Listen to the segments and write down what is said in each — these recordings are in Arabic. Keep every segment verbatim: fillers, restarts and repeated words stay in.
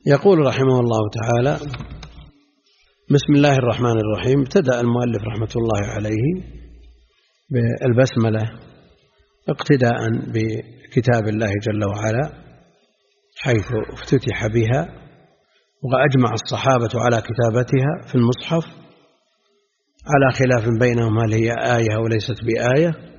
يقول رحمه الله تعالى: بسم الله الرحمن الرحيم. ابتدأ المؤلف رحمة الله عليه بالبسملة اقتداء بكتاب الله جل وعلا حيث افتتح بها، وأجمع الصحابة على كتابتها في المصحف على خلاف بينهم هل هي آية أو ليست بآية،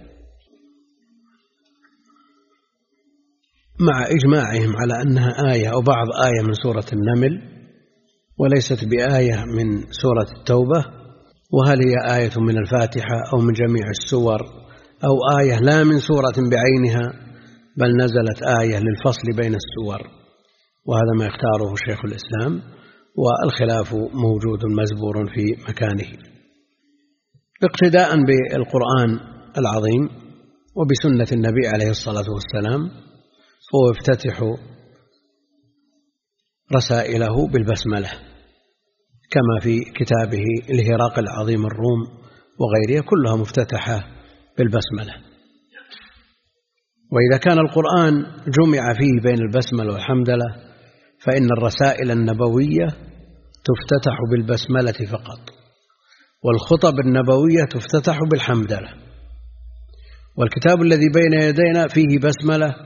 مع إجماعهم على أنها آية أو بعض آية من سورة النمل وليست بآية من سورة التوبة، وهل هي آية من الفاتحة أو من جميع السور أو آية لا من سورة بعينها بل نزلت آية للفصل بين السور، وهذا ما يختاره شيخ الإسلام، والخلاف موجود مزبور في مكانه. اقتداء بالقرآن العظيم وبسنة النبي عليه الصلاة والسلام، هو يفتتح رسائله بالبسملة كما في كتابه الهراقل العظيم الروم وغيرها، كلها مفتتحة بالبسملة. وإذا كان القرآن جمع فيه بين البسملة والحمدلة فإن الرسائل النبوية تفتتح بالبسملة فقط، والخطب النبوية تفتتح بالحمدلة. والكتاب الذي بين يدينا فيه بسملة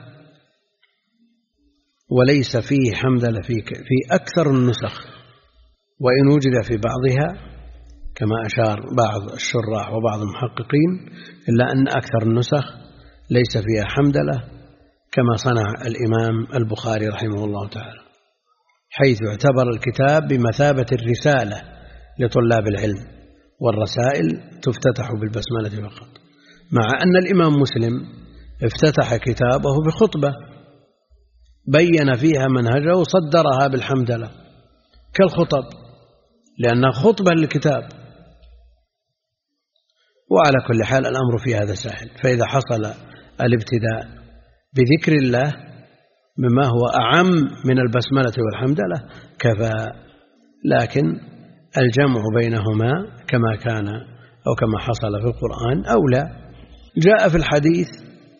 وليس فيه حمدلة في أكثر النسخ، وإن وجد في بعضها كما أشار بعض الشراح وبعض المحققين، إلا أن أكثر النسخ ليس فيها حمدلة كما صنع الإمام البخاري رحمه الله تعالى، حيث اعتبر الكتاب بمثابة الرسالة لطلاب العلم، والرسائل تفتتح بالبسملة فقط، مع أن الإمام مسلم افتتح كتابه بخطبة بين فيها منهجه وصدرها بالحمدلة كالخطب، لأنها خطبة للكتاب. وعلى كل حال الأمر في هذا سهل، فإذا حصل الابتداء بذكر الله بما هو أعم من البسملة والحمدلة كفى، لكن الجمع بينهما كما كان أو كما حصل في القرآن أولى. جاء في الحديث: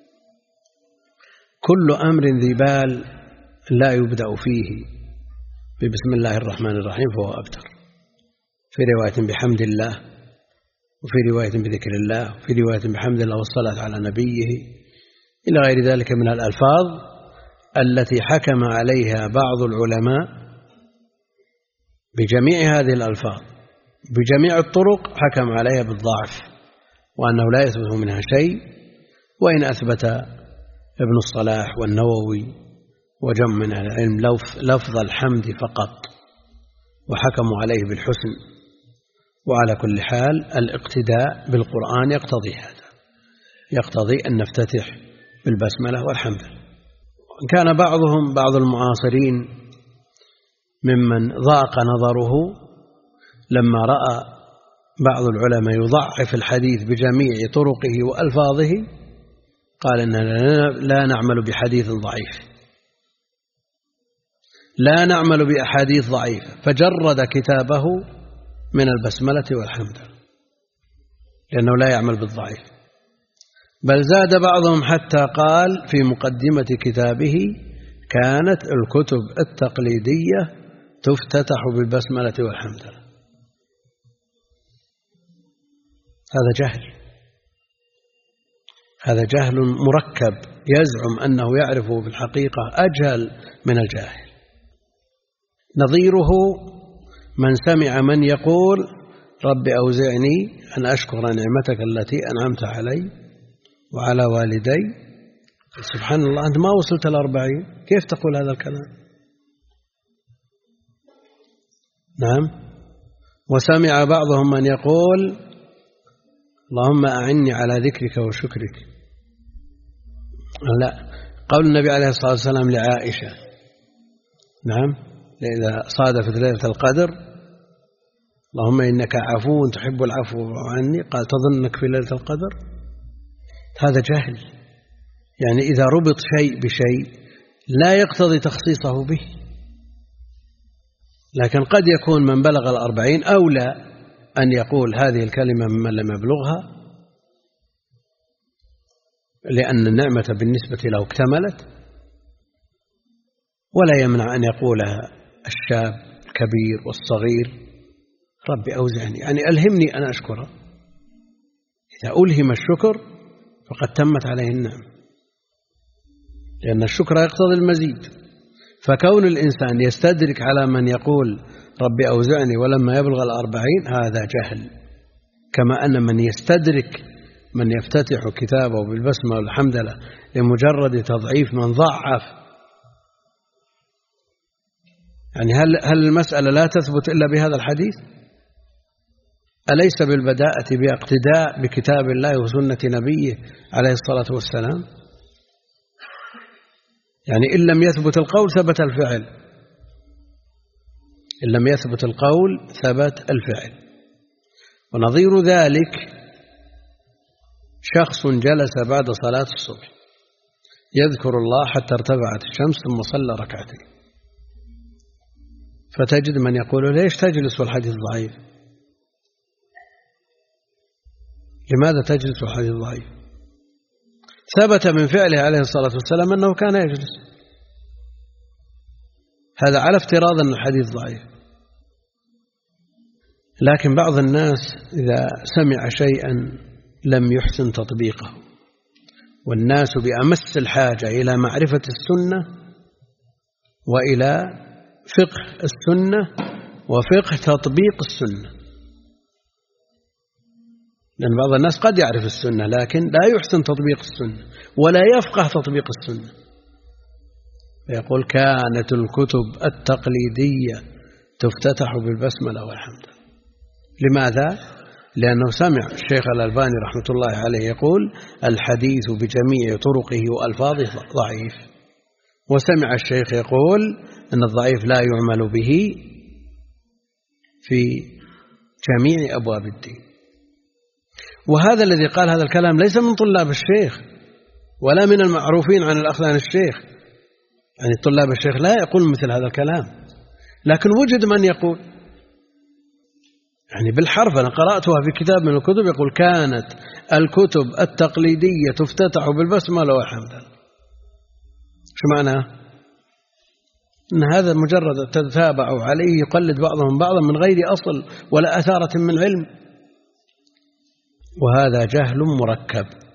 كل أمر ذي بال لا يبدأ فيه ببسم الله الرحمن الرحيم فهو أبتر، في رواية بحمد الله، وفي رواية بذكر الله، وفي رواية بحمد الله والصلاة على نبيه، إلى غير ذلك من الألفاظ التي حكم عليها بعض العلماء بجميع هذه الألفاظ بجميع الطرق، حكم عليها بالضعف وأنه لا يثبت منها شيء، وإن أثبت ابن الصلاح والنووي وجمع من العلم لفظ الحمد فقط وحكموا عليه بالحسن. وعلى كل حال الاقتداء بالقرآن يقتضي هذا، يقتضي أن نفتتح بالبسملة والحمد. وإن كان بعضهم بعض المعاصرين ممن ضاق نظره لما رأى بعض العلماء يضعف الحديث بجميع طرقه وألفاظه، قال إننا لا نعمل بحديث ضعيف، لا نعمل بأحاديث ضعيفة، فجرد كتابه من البسملة والحمد لأنه لا يعمل بالضعيف. بل زاد بعضهم حتى قال في مقدمة كتابه: كانت الكتب التقليدية تفتتح بالبسملة والحمد. هذا جهل، هذا جهل مركب، يزعم أنه يعرفه في الحقيقة أجهل من الجاهل. نظيره من سمع من يقول: رب أوزعني أن أشكر نعمتك التي أنعمت علي وعلى والدي. سبحان الله، أنت ما وصلت الأربعين كيف تقول هذا الكلام؟ نعم. وسمع بعضهم من يقول: اللهم أعني على ذكرك وشكرك. لا، قول النبي عليه الصلاة والسلام لعائشة: نعم، إذا صادفت ليلة القدر: اللهم إنك عفو تحب العفو عني، قال: تظنك في ليلة القدر؟ هذا جهل. يعني إذا ربط شيء بشيء لا يقتضي تخصيصه به، لكن قد يكون من بلغ الأربعين أولى أن يقول هذه الكلمة ممن لم يبلغها، لأن النعمة بالنسبة له اكتملت، ولا يمنع أن يقولها الشاب الكبير والصغير ربي أوزعني، يعني ألهمني أن أشكره. إذا ألهم الشكر فقد تمت عليه النعم، لأن الشكر يقتضي المزيد. فكون الإنسان يستدرك على من يقول ربي أوزعني ولما يبلغ الأربعين هذا جهل، كما أن من يستدرك من يفتتح كتابه بالبسمة والحمد لله لمجرد تضعيف من ضعف. يعني هل هل المسألة لا تثبت إلا بهذا الحديث؟ أليس بالبداءة باقتداء بكتاب الله وسنة نبيه عليه الصلاة والسلام؟ يعني إن لم يثبت القول ثبت الفعل، إن لم يثبت القول ثبت الفعل. ونظير ذلك شخص جلس بعد صلاة الصبح يذكر الله حتى ارتفعت الشمس ثم صلى ركعتين، فتجد من يقول ليش تجلس والحديث ضعيف؟ لماذا تجلس والحديث ضعيف؟ ثبت من فعله عليه الصلاة والسلام أنه كان يجلس، هذا على افتراض أن الحديث ضعيف. لكن بعض الناس إذا سمع شيئا لم يحسن تطبيقه، والناس بأمس الحاجة إلى معرفة السنة وإلى فقه السنة وفقه تطبيق السنة، لأن بعض الناس قد يعرف السنة لكن لا يحسن تطبيق السنة ولا يفقه تطبيق السنة، فيقول كانت الكتب التقليدية تفتتح بالبسملة والحمد. لماذا؟ لأنه سمع الشيخ الألباني رحمة الله عليه يقول الحديث بجميع طرقه وألفاظه ضعيف، وسمع الشيخ يقول أن الضعيف لا يعمل به في جميع أبواب الدين. وهذا الذي قال هذا الكلام ليس من طلاب الشيخ ولا من المعروفين عن الأخذ عن الشيخ، يعني طلاب الشيخ لا يقول مثل هذا الكلام، لكن وجد من يقول، يعني بالحرف أنا قرأتها في كتاب من الكتب يقول كانت الكتب التقليدية تفتتح بالبسملة والحمد. شو معناه؟ إن هذا مجرد تتابع عليه يقلد بعضهم بعضا من غير أصل ولا أثارة من علم، وهذا جهل مركب.